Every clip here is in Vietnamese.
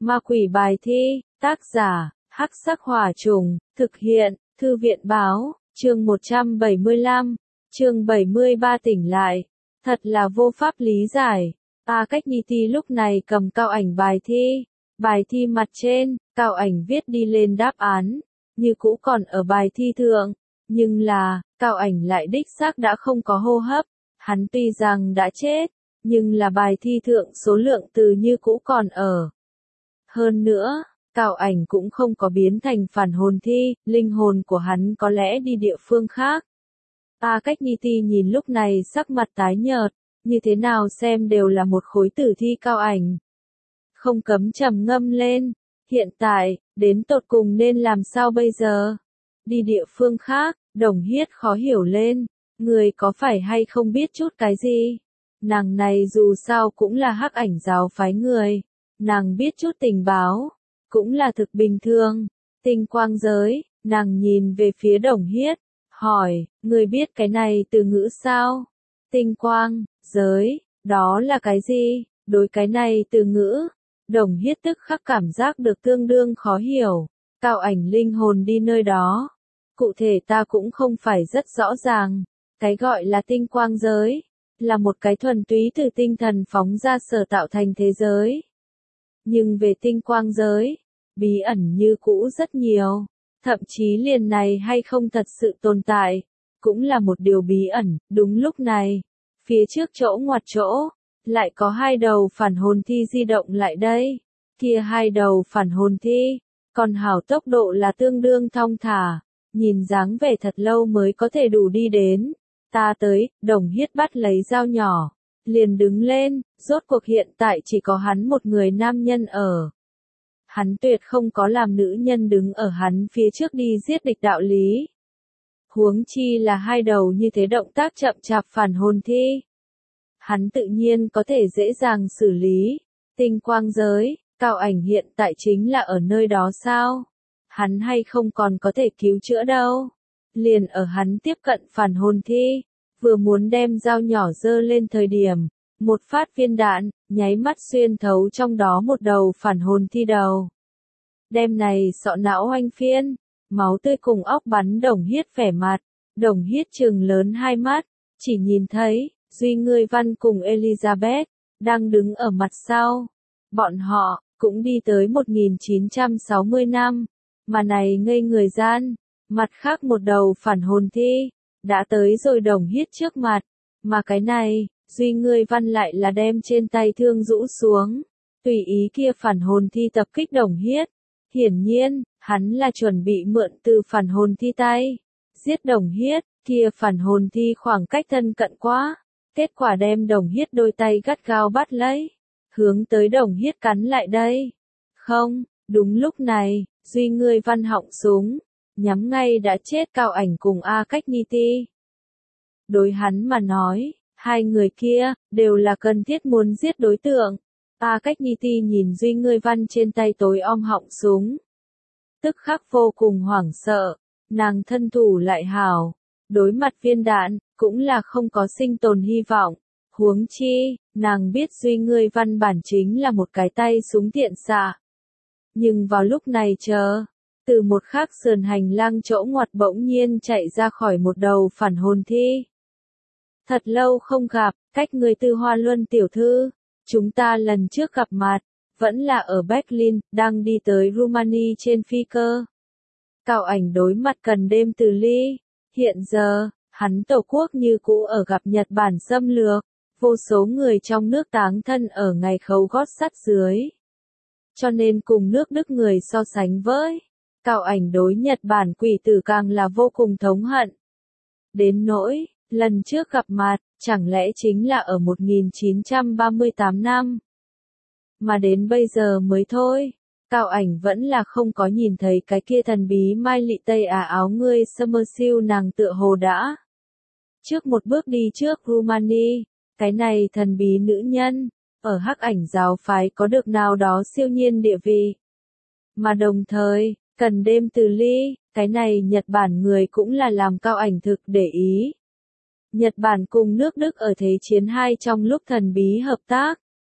Ma quỷ bài thi, tác giả, Hắc Sắc Hỏa Trùng, thực hiện, Thư viện báo, chương 175, chương 73 tỉnh lại. Thật là vô pháp lý giải. A Cách Ni Ti lúc này cầm cao ảnh bài thi mặt trên, cao ảnh viết đi lên đáp án, như cũ còn ở bài thi thượng, nhưng là, cao ảnh lại đích xác đã không có hô hấp, hắn tuy rằng đã chết, nhưng là bài thi thượng số lượng từ như cũ còn ở. Hơn nữa, cao ảnh cũng không có biến thành phản hồn thi, linh hồn của hắn có lẽ đi địa phương khác. A Cách Ni Ti nhìn lúc này sắc mặt tái nhợt, như thế nào xem đều là một khối tử thi cao ảnh. Không cấm trầm ngâm lên, hiện tại, đến tột cùng nên làm sao bây giờ? Đi địa phương khác, Đồng Hiết khó hiểu lên, người có phải hay không biết chút cái gì? Nàng này dù sao cũng là Hắc Ảnh giáo phái người, nàng biết chút tình báo, cũng là thực bình thường. Tinh quang giới, nàng nhìn về phía Đồng Hiết, hỏi, người biết cái này từ ngữ sao? Tinh quang, giới, đó là cái gì? Đối cái này từ ngữ, Đồng Hiết tức khắc cảm giác được tương đương khó hiểu, cao ảnh linh hồn đi nơi đó. Cụ thể ta cũng không phải rất rõ ràng, cái gọi là tinh quang giới, là một cái thuần túy từ tinh thần phóng ra sở tạo thành thế giới. Nhưng về tinh quang giới, bí ẩn như cũ rất nhiều, thậm chí liền này hay không thật sự tồn tại, cũng là một điều bí ẩn. Đúng lúc này, phía trước chỗ ngoặt chỗ, lại có hai đầu phản hồn thi di động lại đây. Kia hai đầu phản hồn thi, còn hảo tốc độ là tương đương thong thả, nhìn dáng vẻ thật lâu mới có thể đủ đi đến. Ta tới, Đồng Hiết bắt lấy dao nhỏ, liền đứng lên, rốt cuộc hiện tại chỉ có hắn một người nam nhân ở. Hắn tuyệt không có làm nữ nhân đứng ở hắn phía trước đi giết địch đạo lý. Huống chi là hai đầu như thế động tác chậm chạp phản hồn thi. Hắn tự nhiên có thể dễ dàng xử lý. Tinh quang giới, cao ảnh hiện tại chính là ở nơi đó sao? Hắn hay không còn có thể cứu chữa đâu. Liền ở hắn tiếp cận phản hồn thi, vừa muốn đem dao nhỏ giơ lên thời điểm, một phát viên đạn, nháy mắt xuyên thấu trong đó một đầu phản hồn thi đầu. Đem này sọ não oanh phiên, máu tươi cùng óc bắn Đồng Hiết vẻ mặt. Đồng Hiết trừng lớn hai mắt, chỉ nhìn thấy, Duy Ngươi Văn cùng Elizabeth, đang đứng ở mặt sau. Bọn họ, cũng đi tới 1960 năm, mà này ngây người gian, mặt khác một đầu phản hồn thi, đã tới rồi Đồng Hiết trước mặt, mà cái này, Duy Ngươi Văn lại là đem trên tay thương rũ xuống, tùy ý kia phản hồn thi tập kích Đồng Hiết. Hiển nhiên, hắn là chuẩn bị mượn từ phản hồn thi tay, giết Đồng Hiết, kia phản hồn thi khoảng cách thân cận quá, kết quả đem Đồng Hiết đôi tay gắt gao bắt lấy, hướng tới Đồng Hiết cắn lại đây. Không, đúng lúc này, Duy Ngươi Văn họng súng, nhắm ngay đã chết cao ảnh cùng A Cách Ni Ti. Đối hắn mà nói, hai người kia, đều là cần thiết muốn giết đối tượng. A Cách Ni Ti nhìn Duy Ngươi Văn trên tay tối om họng súng. Tức khắc vô cùng hoảng sợ, nàng thân thủ lại hảo, đối mặt viên đạn, cũng là không có sinh tồn hy vọng. Huống chi, nàng biết Duy Ngươi Văn bản chính là một cái tay súng tiện xạ. Nhưng vào lúc này từ một khác sườn hành lang chỗ ngoặt bỗng nhiên chạy ra khỏi một đầu phản hồn thi. Thật lâu không gặp, Cách người Tư Hoa Luân tiểu thư, chúng ta lần trước gặp mặt, vẫn là ở Berlin, đang đi tới Rumani trên phi cơ. Cao ảnh đối mặt Cần Đêm Từ Ly, hiện giờ, hắn tổ quốc như cũ ở gặp Nhật Bản xâm lược, vô số người trong nước táng thân ở ngày khấu gót sắt dưới. Cho nên cùng nước Đức người so sánh với, cao ảnh đối Nhật Bản quỷ tử càng là vô cùng thống hận. Đến nỗi, lần trước gặp mặt, chẳng lẽ chính là ở 1938 năm. Mà đến bây giờ mới thôi, cao ảnh vẫn là không có nhìn thấy cái kia thần bí Mai Lị Tây áo ngươi Summersill nàng tựa hồ đã. Trước một bước đi trước Rumani, cái này thần bí nữ nhân, ở Hắc Ảnh giáo phái có được nào đó siêu nhiên địa vị. Mà đồng thời, Cần Đêm Từ Ly, cái này Nhật Bản người cũng là làm cao ảnh thực để ý. Nhật Bản cùng nước Đức ở Thế chiến II trong lúc thần bí hợp tác.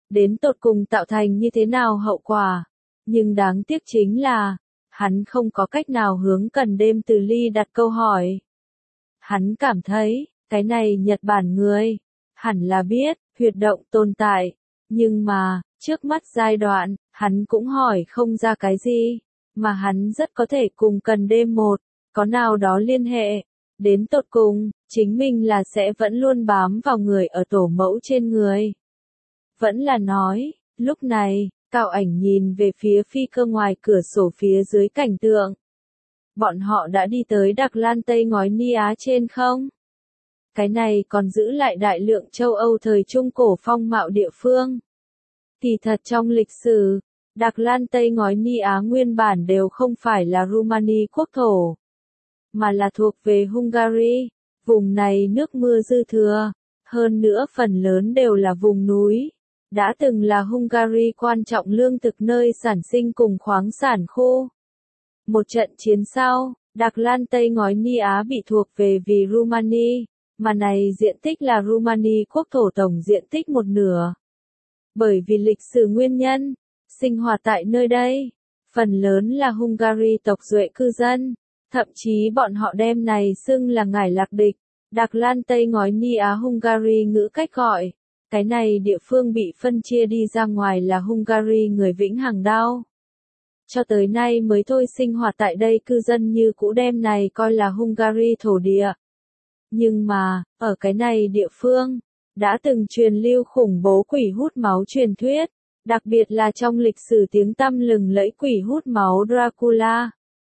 đến tột cùng tạo thành như thế nào hậu quả. Nhưng đáng tiếc chính là, hắn không có cách nào hướng Cần Đêm Từ Ly đặt câu hỏi. Hắn cảm thấy, cái này Nhật Bản người, hẳn là biết, huyệt động tồn tại, nhưng mà, trước mắt giai đoạn, hắn cũng hỏi không ra cái gì, mà hắn rất có thể cùng Cần Đêm một, có nào đó liên hệ. Đến tột cùng, chính mình là sẽ vẫn luôn bám vào người ở tổ mẫu trên người. Vẫn là nói, lúc này, Cao Ảnh nhìn về phía phi cơ ngoài cửa sổ phía dưới cảnh tượng. Bọn họ đã đi tới Đặc Lan Tây ngói Ni Á trên không? Cái này còn giữ lại đại lượng châu Âu thời Trung Cổ phong mạo địa phương. Kỳ thật trong lịch sử, Đặc Lan Tây ngói Ni Á nguyên bản đều không phải là Rumani quốc thổ, mà là thuộc về Hungary. Vùng này nước mưa dư thừa, hơn nữa phần lớn đều là vùng núi. Đã từng là Hungary quan trọng lương thực nơi sản sinh cùng khoáng sản khu. Một trận chiến sau, Đặc Lan Tây ngói Ni Á bị thuộc về vì Rumani, mà này diện tích là Rumani quốc thổ tổng diện tích một nửa. Bởi vì lịch sử nguyên nhân, sinh hoạt tại nơi đây, phần lớn là Hungary tộc Duệ cư dân, thậm chí bọn họ đem này xưng là ngải lạc địch. Đặc Lan Tây ngói Ni Á Hungary ngữ cách gọi. Cái này địa phương bị phân chia đi ra ngoài là Hungary người vĩnh hằng đau. Cho tới nay mới thôi sinh hoạt tại đây cư dân như cũ đem này coi là Hungary thổ địa. Nhưng mà, ở cái này địa phương, đã từng truyền lưu khủng bố quỷ hút máu truyền thuyết, đặc biệt là trong lịch sử tiếng tăm lừng lẫy quỷ hút máu Dracula.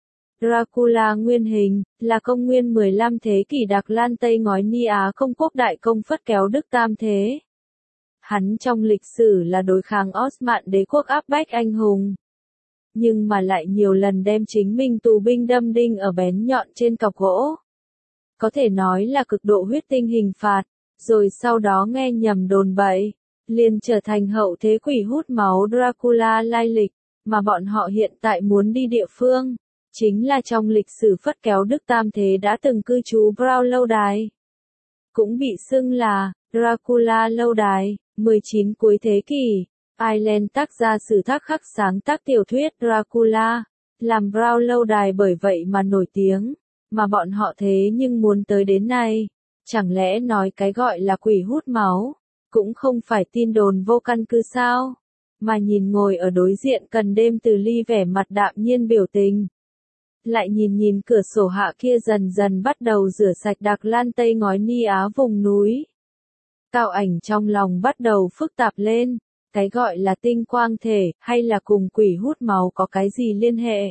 Dracula nguyên hình, là công nguyên 15 thế kỷ Đặc Lan Tây ngói Ni Á công quốc đại công phất kéo Đức Tam Thế. Hắn trong lịch sử là đối kháng Osman đế quốc áp bách anh hùng. Nhưng mà lại nhiều lần đem chính mình tù binh đâm đinh ở bén nhọn trên cọc gỗ. Có thể nói là cực độ huyết tinh hình phạt, rồi sau đó nghe nhầm đồn bậy, liền trở thành hậu thế quỷ hút máu Dracula lai lịch, mà bọn họ hiện tại muốn đi địa phương. Chính là trong lịch sử phất kéo Đức Tam Thế đã từng cư trú Brown lâu đài. Cũng bị xưng là Dracula lâu đài, 19 cuối thế kỷ. Ireland tác gia sử thác khắc sáng tác tiểu thuyết Dracula, làm Brown lâu đài bởi vậy mà nổi tiếng, mà bọn họ thế nhưng muốn tới đến này. Chẳng lẽ nói cái gọi là quỷ hút máu, cũng không phải tin đồn vô căn cứ sao? Mà nhìn ngồi ở đối diện Cần Đêm Từ Ly vẻ mặt đạm nhiên biểu tình. Lại nhìn cửa sổ hạ kia dần dần bắt đầu rửa sạch Đặc Lan Tây ngói Ni Á vùng núi. Cao Ảnh trong lòng bắt đầu phức tạp lên, cái gọi là tinh quang thể, hay là cùng quỷ hút máu có cái gì liên hệ?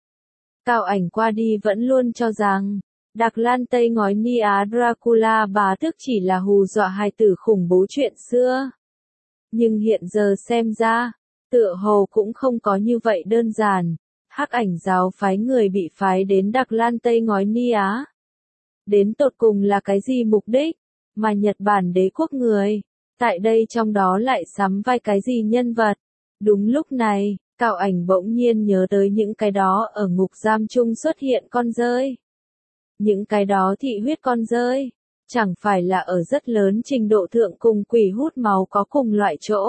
Cao Ảnh qua đi vẫn luôn cho rằng, Đặc Lan Tây ngói Ni Á Dracula bá tước chỉ là hù dọa hài tử khủng bố chuyện xưa. Nhưng hiện giờ xem ra, tựa hồ cũng không có như vậy đơn giản. Hắc Ảnh giáo phái người bị phái đến Đặc Lan Tây ngói Ni Á. Đến tột cùng là cái gì mục đích, mà Nhật Bản đế quốc người, tại đây trong đó lại sắm vai cái gì nhân vật. Đúng lúc này, Cao Ảnh bỗng nhiên nhớ tới những cái đó ở ngục giam chung xuất hiện con rơi. Những cái đó thị huyết con rơi, chẳng phải là ở rất lớn trình độ thượng cùng quỷ hút máu có cùng loại chỗ.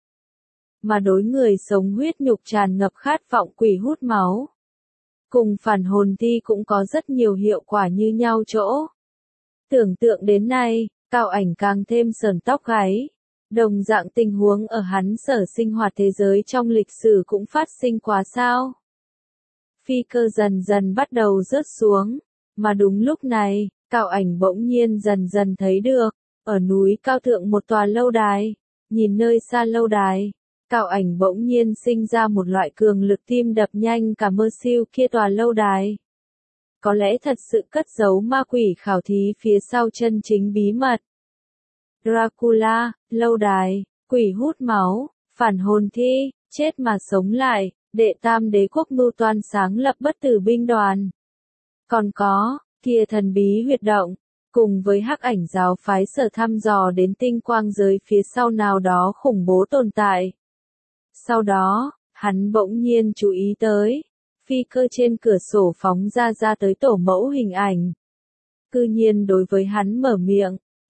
Mà đối người sống huyết nhục tràn ngập khát vọng quỷ hút máu. Cùng phản hồn thi cũng có rất nhiều hiệu quả như nhau chỗ. Tưởng tượng đến nay, Cao Ảnh càng thêm sởn tóc gáy. Đồng dạng tình huống ở hắn sở sinh hoạt thế giới trong lịch sử cũng phát sinh quá sao. Phi cơ dần dần bắt đầu rớt xuống, mà đúng lúc này, Cao Ảnh bỗng nhiên dần dần thấy được, ở núi cao thượng một tòa lâu đài, nhìn nơi xa lâu đài. Cao Ảnh bỗng nhiên sinh ra một loại cường lực tim đập nhanh cả mơ siêu kia tòa lâu đài. Có lẽ thật sự cất giấu ma quỷ khảo thí phía sau chân chính bí mật. Dracula, lâu đài, quỷ hút máu, phản hồn thi, chết mà sống lại, đệ tam đế quốc mưu toan sáng lập bất tử binh đoàn. Còn có, kia thần bí huyệt động, cùng với Hắc Ảnh giáo phái sở thăm dò đến tinh quang giới phía sau nào đó khủng bố tồn tại. Sau đó, hắn bỗng nhiên chú ý tới, phi cơ trên cửa sổ phóng ra tới tổ mẫu hình ảnh. Cư nhiên đối với hắn mở miệng,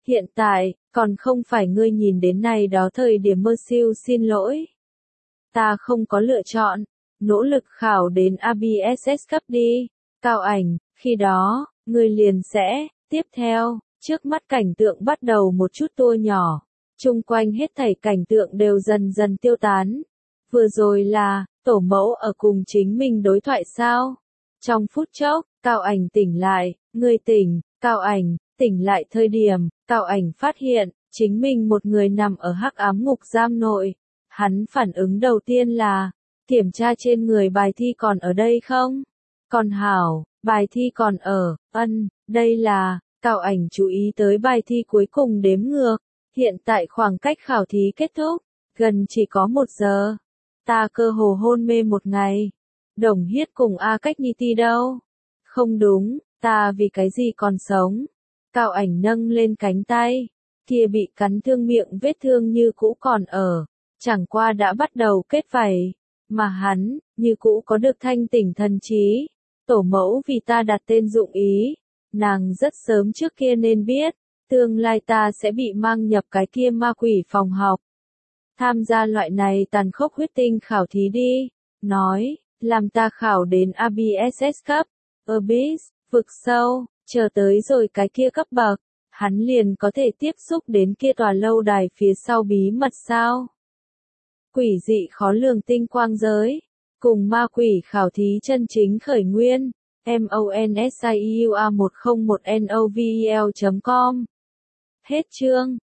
Hiện tại, còn không phải ngươi nhìn đến này đó thời điểm mơ siêu xin lỗi. Ta không có lựa chọn, nỗ lực khảo đến ABSS cấp đi. Cao Ảnh, khi đó, ngươi liền sẽ, tiếp theo, trước mắt cảnh tượng bắt đầu một chút tua nhỏ. Chung quanh hết thảy cảnh tượng đều dần dần tiêu tán. Vừa rồi là, tổ mẫu ở cùng chính mình đối thoại sao? Trong phút chốc, Cao Ảnh tỉnh lại, người tỉnh, Cao Ảnh, tỉnh lại thời điểm, Cao Ảnh phát hiện, chính mình một người nằm ở hắc ám ngục giam nội. Hắn phản ứng đầu tiên là, kiểm tra trên người bài thi còn ở đây không? Còn hảo, bài thi còn ở, đây là, Cao Ảnh chú ý tới bài thi cuối cùng đếm ngược. Hiện tại khoảng cách khảo thí kết thúc, gần chỉ có 1 giờ. Ta cơ hồ hôn mê một ngày. Đồng Hiết cùng A Cách Nhi Ti đâu? Không đúng, ta vì cái gì còn sống? Cao Ảnh nâng lên cánh tay, kia bị cắn thương miệng vết thương như cũ còn ở, chẳng qua đã bắt đầu kết vảy, mà hắn, như cũ có được thanh tỉnh thần trí. Tổ mẫu vì ta đặt tên Dụng Ý, nàng rất sớm trước kia nên biết, tương lai ta sẽ bị mang nhập cái kia ma quỷ phòng học. Tham gia loại này tàn khốc huyết tinh khảo thí đi, nói, làm ta khảo đến ABSS cấp, Abyss, vực sâu, chờ tới rồi cái kia cấp bậc, hắn liền có thể tiếp xúc đến kia tòa lâu đài phía sau bí mật sao. Quỷ dị khó lường tinh quang giới, cùng ma quỷ khảo thí chân chính khởi nguyên, MONSIEUA101NOVEL.com. Hết chương.